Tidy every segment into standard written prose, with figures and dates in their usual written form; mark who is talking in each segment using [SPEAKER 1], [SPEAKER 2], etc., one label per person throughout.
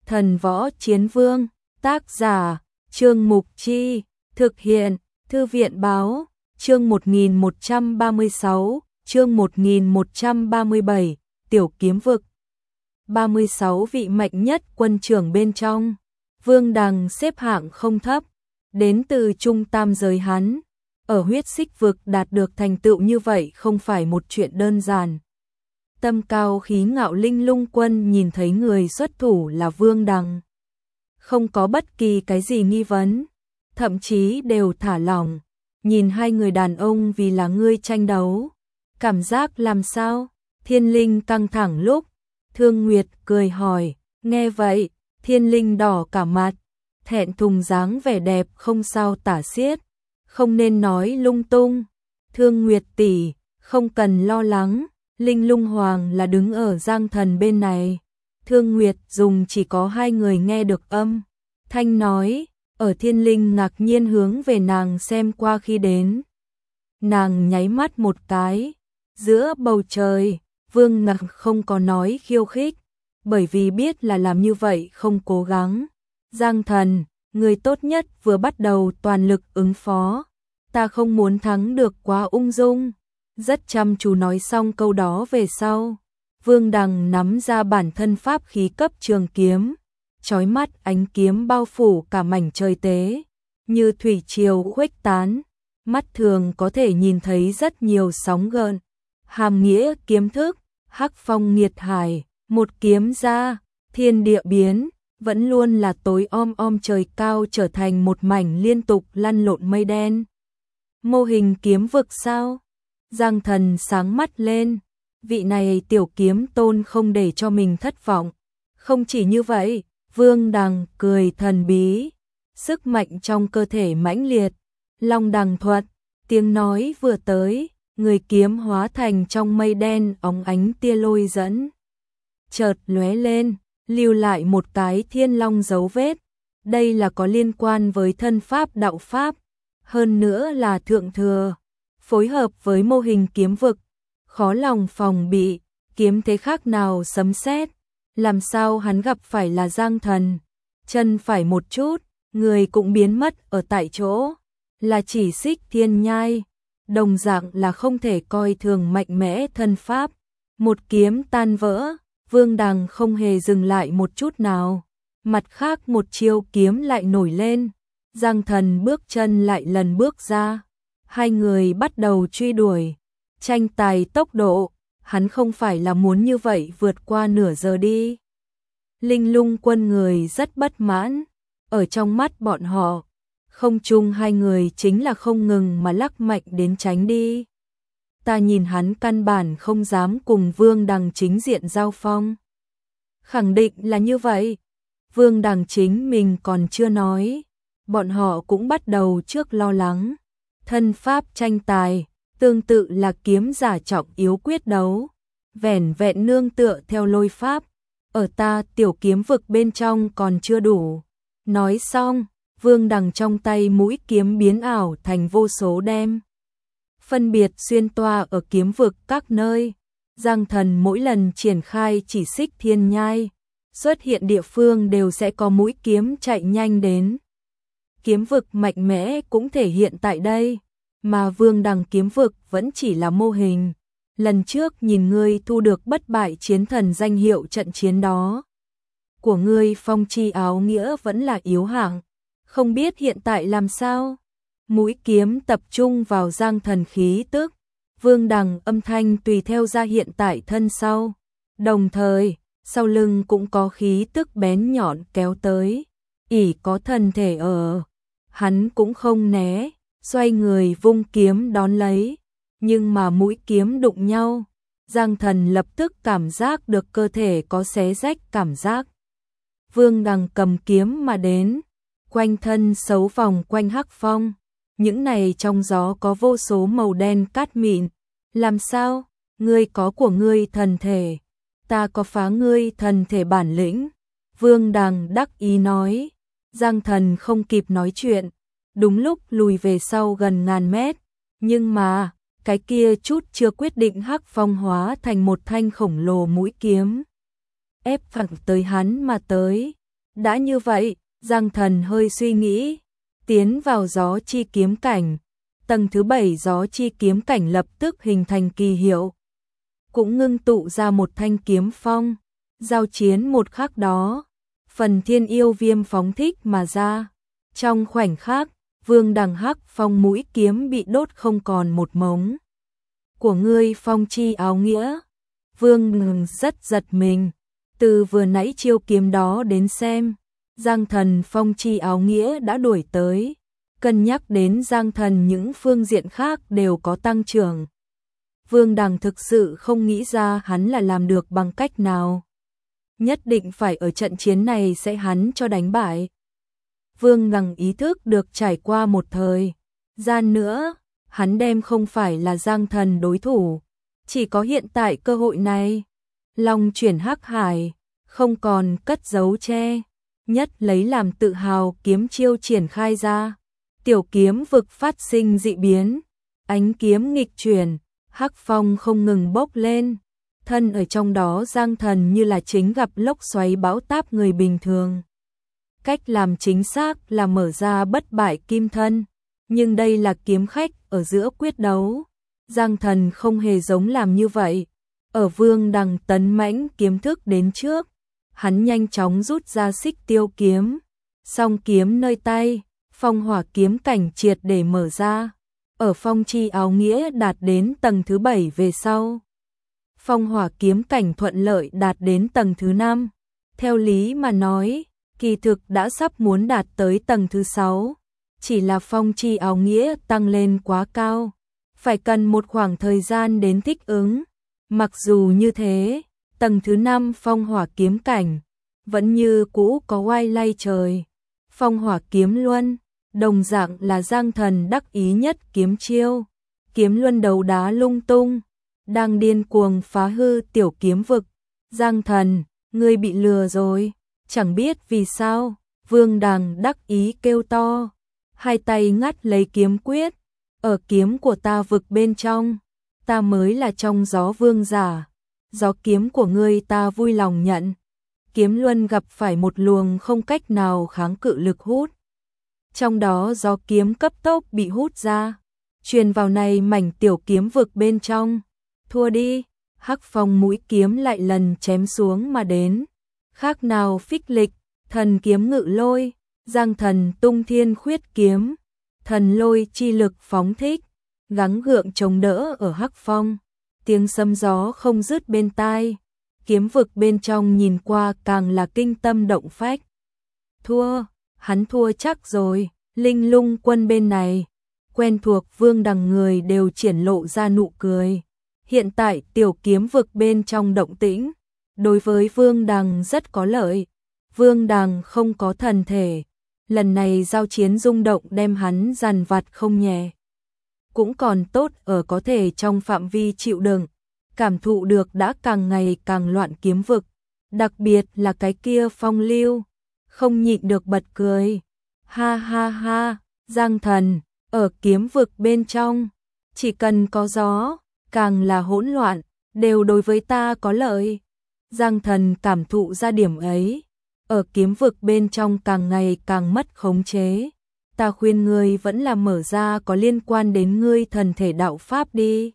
[SPEAKER 1] Thần Võ Chiến Vương, tác giả, Trương Mục Chi, thực hiện, Thư viện Báo, chương 1136, chương 1137, Tiểu Kiếm Vực. 36 vị mạnh nhất quân trưởng bên trong, Vương Đằng xếp hạng không thấp, đến từ trung tam giới hắn. Ở huyết xích vực đạt được thành tựu như vậy không phải một chuyện đơn giản. Tâm cao khí ngạo Linh Lung Quân nhìn thấy người xuất thủ là Vương Đằng, không có bất kỳ cái gì nghi vấn, thậm chí đều thả lỏng, nhìn hai người đàn ông vì là ngươi tranh đấu. Cảm giác làm sao? Thiên Linh căng thẳng lúc, Thương Nguyệt cười hỏi, nghe vậy, Thiên Linh đỏ cả mặt, thẹn thùng dáng vẻ đẹp không sao tả xiết, không nên nói lung tung. Thương Nguyệt tỷ, không cần lo lắng, Linh Lung Hoàng là đứng ở Giang Thần bên này. Thương Nguyệt dùng chỉ có hai người nghe được âm thanh nói, ở Thiên Linh ngạc nhiên hướng về nàng xem qua khi đến. Nàng nháy mắt một cái, giữa bầu trời, Vương Ngạc không có nói khiêu khích, bởi vì biết là làm như vậy không cố gắng. Giang Thần, người tốt nhất vừa bắt đầu toàn lực ứng phó, ta không muốn thắng được quá ung dung. Rất chăm chú nói xong câu đó về sau, Vương Đằng nắm ra bản thân pháp khí cấp trường kiếm, chói mắt ánh kiếm bao phủ cả mảnh trời tế, như thủy triều khuếch tán, mắt thường có thể nhìn thấy rất nhiều sóng gợn. Hàm nghĩa kiếm thức, Hắc Phong Nghiệt Hải, một kiếm ra, thiên địa biến, vẫn luôn là tối om trời cao trở thành một mảnh liên tục lăn lộn mây đen. Mô hình kiếm vực sao? Giang Thần sáng mắt lên, vị này tiểu kiếm tôn không để cho mình thất vọng. Không chỉ như vậy, Vương Đằng cười thần bí, sức mạnh trong cơ thể mãnh liệt, Long Đằng thuật, tiếng nói vừa tới, người kiếm hóa thành trong mây đen óng ánh tia lôi dẫn. Chợt lóe lên, lưu lại một cái thiên long dấu vết, đây là có liên quan với thân pháp đạo pháp, hơn nữa là thượng thừa, phối hợp với mô hình kiếm vực, khó lòng phòng bị, kiếm thế khác nào sấm sét, làm sao hắn gặp phải là Giang Thần, chân phải một chút, người cũng biến mất ở tại chỗ, là chỉ Xích Thiên Nhai, đồng dạng là không thể coi thường mạnh mẽ thân pháp, một kiếm tan vỡ, Vương Đằng không hề dừng lại một chút nào, mặt khác một chiêu kiếm lại nổi lên, Giang Thần bước chân lại lần bước ra. Hai người bắt đầu truy đuổi, tranh tài tốc độ, hắn không phải là muốn như vậy vượt qua nửa giờ đi. Linh Lung Quân người rất bất mãn, ở trong mắt bọn họ, không chung hai người chính là không ngừng mà lắc mạnh đến tránh đi. Ta nhìn hắn căn bản không dám cùng Vương Đằng chính diện giao phong. Khẳng định là như vậy, Vương Đằng chính mình còn chưa nói, bọn họ cũng bắt đầu trước lo lắng. Thân pháp tranh tài, tương tự là kiếm giả trọng yếu quyết đấu, vẻn vẹn nương tựa theo lôi pháp, ở ta tiểu kiếm vực bên trong còn chưa đủ. Nói xong, Vương Đằng trong tay mũi kiếm biến ảo thành vô số đem, phân biệt xuyên toa ở kiếm vực các nơi. Giang Thần mỗi lần triển khai chỉ Xích Thiên Nhai, xuất hiện địa phương đều sẽ có mũi kiếm chạy nhanh đến. Kiếm vực mạnh mẽ cũng thể hiện tại đây, mà Vương Đằng kiếm vực vẫn chỉ là mô hình. Lần trước nhìn ngươi thu được bất bại chiến thần danh hiệu trận chiến đó của ngươi, phong chi áo nghĩa vẫn là yếu hạng, không biết hiện tại làm sao. Mũi kiếm tập trung vào Giang Thần khí tức, Vương Đằng âm thanh tùy theo ra hiện tại thân sau, đồng thời sau lưng cũng có khí tức bén nhọn kéo tới, ỷ có thần thể ở, hắn cũng không né, xoay người vung kiếm đón lấy, nhưng mà mũi kiếm đụng nhau, Giang Thần lập tức cảm giác được cơ thể có xé rách cảm giác. Vương Đằng cầm kiếm mà đến, quanh thân xấu vòng quanh Hắc Phong, những này trong gió có vô số màu đen cát mịn. Làm sao? Ngươi có của ngươi thần thể, ta có phá ngươi thần thể bản lĩnh. Vương Đằng đắc ý nói. Giang Thần không kịp nói chuyện, đúng lúc lùi về sau gần ngàn mét, nhưng mà cái kia chút chưa quyết định Hắc Phong hóa thành một thanh khổng lồ mũi kiếm, ép thẳng tới hắn mà tới. Đã như vậy, Giang Thần hơi suy nghĩ, tiến vào gió chi kiếm cảnh. Tầng thứ 7 gió chi kiếm cảnh lập tức hình thành kỳ hiệu, cũng ngưng tụ ra một thanh kiếm phong. Giao chiến một khắc đó, phần thiên yêu viêm phóng thích mà ra. Trong khoảnh khắc, Vương Đằng hắc phong mũi kiếm bị đốt không còn một mống. Của ngươi phong chi áo nghĩa. Vương ngừng rất giật mình. Từ vừa nãy chiêu kiếm đó đến xem, Giang Thần phong chi áo nghĩa đã đuổi tới. Cân nhắc đến Giang Thần những phương diện khác đều có tăng trưởng. Vương Đằng thực sự không nghĩ ra hắn là làm được bằng cách nào. Nhất định phải ở trận chiến này sẽ hắn cho đánh bại. Vương Đằng ý thức được trải qua một thời gian nữa, hắn đem không phải là Giang Thần đối thủ. Chỉ có hiện tại cơ hội này. Long chuyển hắc hải, không còn cất giấu che. Nhất lấy làm tự hào kiếm chiêu triển khai ra. Tiểu kiếm vực phát sinh dị biến. Ánh kiếm nghịch chuyển, hắc phong không ngừng bốc lên. Thân ở trong đó Giang Thần như là chính gặp lốc xoáy bão táp người bình thường. Cách làm chính xác là mở ra bất bại kim thân. Nhưng đây là kiếm khách ở giữa quyết đấu. Giang Thần không hề giống làm như vậy. Ở Vương Đằng tấn mãnh kiếm thức đến trước, hắn nhanh chóng rút ra xích tiêu kiếm. Song kiếm nơi tay, phong hỏa kiếm cảnh triệt để mở ra. Ở phong chi áo nghĩa đạt đến tầng thứ 7 về sau. Phong hỏa kiếm cảnh thuận lợi đạt đến tầng thứ 5. Theo lý mà nói, kỳ thực đã sắp muốn đạt tới tầng thứ 6. Chỉ là phong chi áo nghĩa tăng lên quá cao. Phải cần một khoảng thời gian đến thích ứng. Mặc dù như thế, tầng thứ 5 phong hỏa kiếm cảnh vẫn như cũ có oai lay trời. Phong hỏa kiếm luân, đồng dạng là Giang Thần đắc ý nhất kiếm chiêu. Kiếm luân đấu đá lung tung, đang điên cuồng phá hư tiểu kiếm vực. Giang Thần, ngươi bị lừa rồi. Chẳng biết vì sao, Vương Đằng đắc ý kêu to. Hai tay ngắt lấy kiếm quyết. Ở kiếm của ta vực bên trong, ta mới là trong gió vương giả. Gió kiếm của ngươi ta vui lòng nhận. Kiếm luân gặp phải một luồng không cách nào kháng cự lực hút. Trong đó gió kiếm cấp tốc bị hút ra, truyền vào này mảnh tiểu kiếm vực bên trong. Thua đi, hắc phong mũi kiếm lại lần chém xuống mà đến. Khác nào phích lịch, thần kiếm ngự lôi, Giang Thần tung thiên khuyết kiếm. Thần lôi chi lực phóng thích, gắng gượng chống đỡ ở hắc phong. Tiếng sấm gió không dứt bên tai. Kiếm vực bên trong nhìn qua càng là kinh tâm động phách. Thua, hắn thua chắc rồi. Linh Lung Quân bên này, quen thuộc Vương Đằng người đều triển lộ ra nụ cười. Hiện tại tiểu kiếm vực bên trong động tĩnh, đối với Vương Đằng rất có lợi. Vương Đằng không có thần thể, lần này giao chiến rung động đem hắn dằn vặt không nhẹ. Cũng còn tốt ở có thể trong phạm vi chịu đựng, cảm thụ được đã càng ngày càng loạn kiếm vực. Đặc biệt là cái kia Phong Lưu, không nhịn được bật cười. Ha ha ha, Giang Thần, ở kiếm vực bên trong, chỉ cần có gió, càng là hỗn loạn, đều đối với ta có lợi. Giang Thần cảm thụ ra điểm ấy, ở kiếm vực bên trong càng ngày càng mất khống chế. Ta khuyên ngươi vẫn là mở ra có liên quan đến ngươi thần thể đạo pháp đi.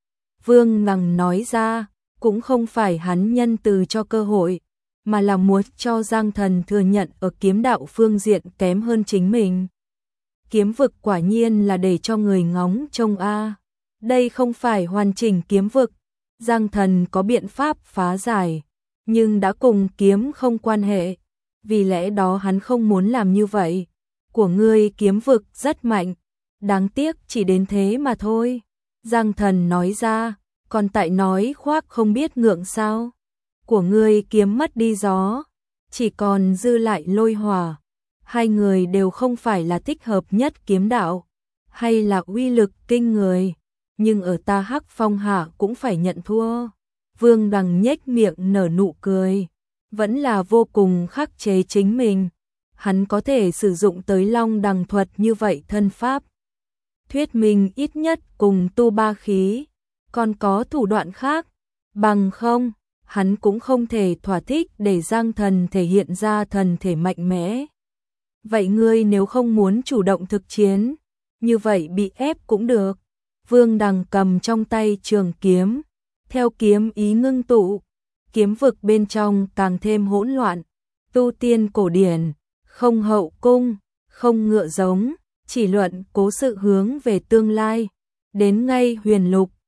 [SPEAKER 1] Vương Đằng nói ra, cũng không phải hắn nhân từ cho cơ hội, mà là muốn cho Giang Thần thừa nhận ở kiếm đạo phương diện kém hơn chính mình. Kiếm vực quả nhiên là để cho người ngóng trông a. Đây không phải hoàn chỉnh kiếm vực, Giang Thần có biện pháp phá giải, nhưng đã cùng kiếm không quan hệ, vì lẽ đó hắn không muốn làm như vậy. Của ngươi kiếm vực rất mạnh, đáng tiếc chỉ đến thế mà thôi. Giang Thần nói ra, còn tại nói khoác không biết ngượng sao. Của ngươi kiếm mất đi gió, chỉ còn dư lại lôi hỏa. Hai người đều không phải là thích hợp nhất kiếm đạo, hay là uy lực kinh người, nhưng ở ta hắc phong hạ cũng phải nhận thua. Vương Đằng nhếch miệng nở nụ cười, vẫn là vô cùng khắc chế chính mình. Hắn có thể sử dụng tới Long Đằng thuật như vậy thân pháp. Thuyết minh ít nhất cùng tu ba khí, còn có thủ đoạn khác, bằng không, hắn cũng không thể thỏa thích để Giang Thần thể hiện ra thần thể mạnh mẽ. Vậy ngươi nếu không muốn chủ động thực chiến, như vậy bị ép cũng được. Vương Đằng cầm trong tay trường kiếm, theo kiếm ý ngưng tụ, kiếm vực bên trong càng thêm hỗn loạn. Tu tiên cổ điển, không hậu cung, không ngựa giống, chỉ luận cố sự hướng về tương lai. Đến ngay huyền lục,